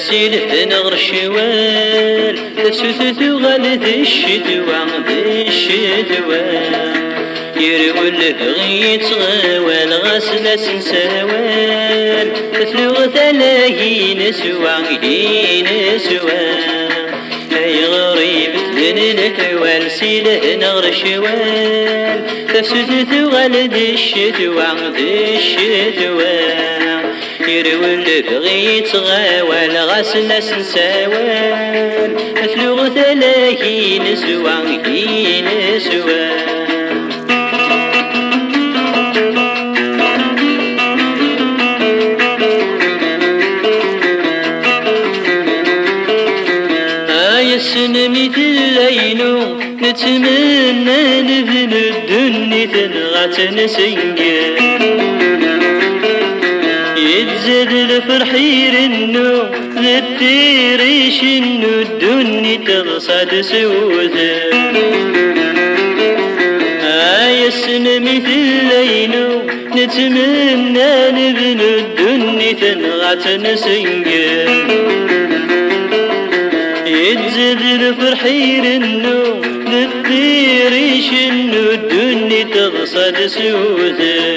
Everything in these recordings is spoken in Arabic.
سيله نغر شوال تسوث غالد الشتوى يرول غيت غوال غسلة سنسوال تثلغ ثلاهين سواهين أي غريب ذن الحوال سيله نغر شوال تسوث غالد الشتوى يرول بغيت غوال غسلة سنسوال أثلغ ثلاهين سواهين مثل الليل نتمنى نذن الدنيا تنغت نسنجر يتزاد الفرحير انو للتيريش انو الدنيا تغصد سوثه السنة مثل الليل نتمنى نذن الدنيا تنغت نسنجر يتزاد الفرحير انو للطيريش انو الدنيا تغصد سوثه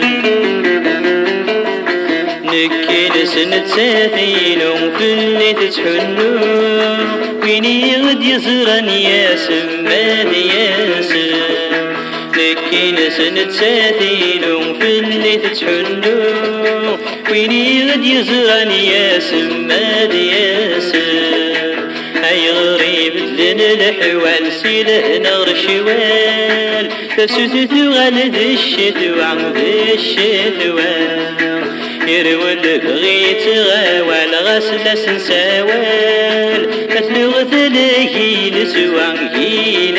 نكين سنة ساثين وفي اللي تتحنو وين يغد يزرن يا سمان ياسر نكين سنة ساثين وفي اللي تتحنو وين يغد يزرن يا سمان ياسر أي غريب ذن الحوال سيله نغر شوال تسوث غالد الشتوى يرول بغيت غوال غسلة سنسوال أثلغ ثلاهين سواهين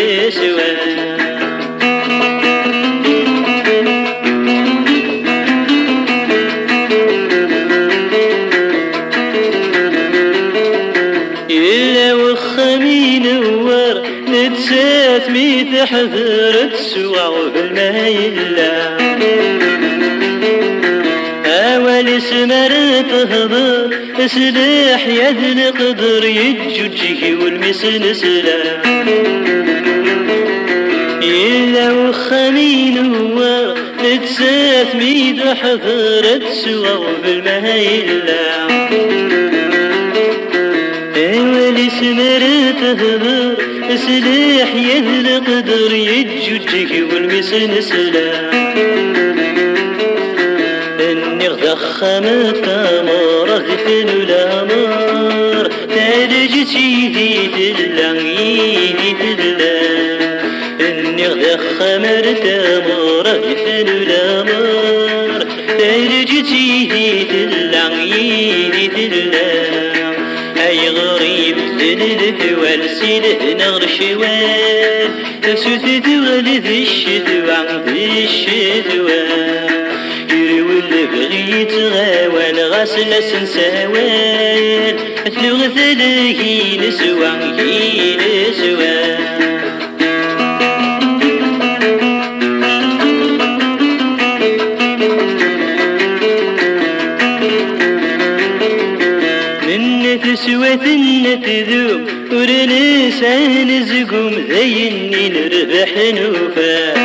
نتسات ميت حذرت سوا بالمايلة أول سمر تهضر سلاح يد القدر يجوجه والمسلسلة إلا وخمي نوار نتسات ميت حذرت سوا بالمايلة أول سمر تهضر سلاح يد القدر يجوجه والمسلسلة اني غضخم التمر غفل الامر تالجتي ذي اني غضخم التمر غفل الامر تالجتي ذي أي غريب ذن الحوال سيله نغر شوال تسوث غالد الشتوى يرول بغيت غوال غسلة سنسوال أثلغ ثلاهين سواهين تسوث النتذوب ورنسان زقوم ذيني نربح نوفا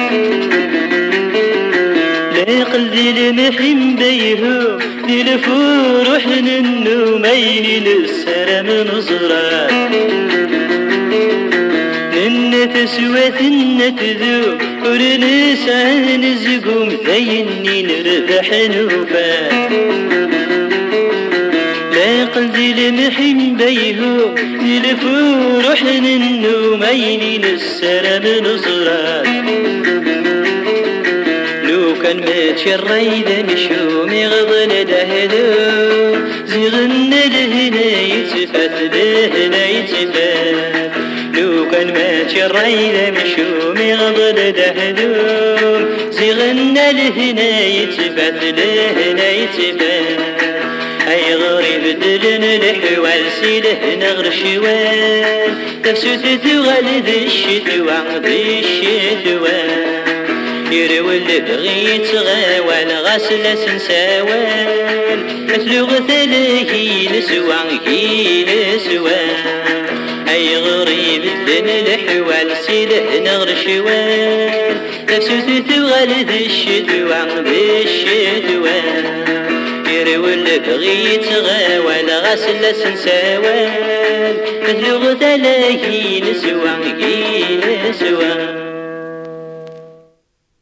لا قلبي المحن بيهو للفروح النومين للسلام نصرا من تسوث النتذوب ورنسان زقوم ذيني نربح نوفا قلبي المحن بيهو للفروح النومين للسلام نصرا لو كان متشريد مشوم يغضن دهدو زغن لهنا يتفت لو كان متشريد مشوم يغضن دهدو زغن لهنا يتفت أي غريب دلن الحوال سيله نغر شوال تسوث غالد الشتوى يرول بغيت غوال غاسل سنساوال مثل غثله يلسوان أي غريب الدن الحوال سيده نغر شوال نفسه تثوال ذي الشدوان يرول بغيت غوال غاسل سنساوال مثل غثله يلسوان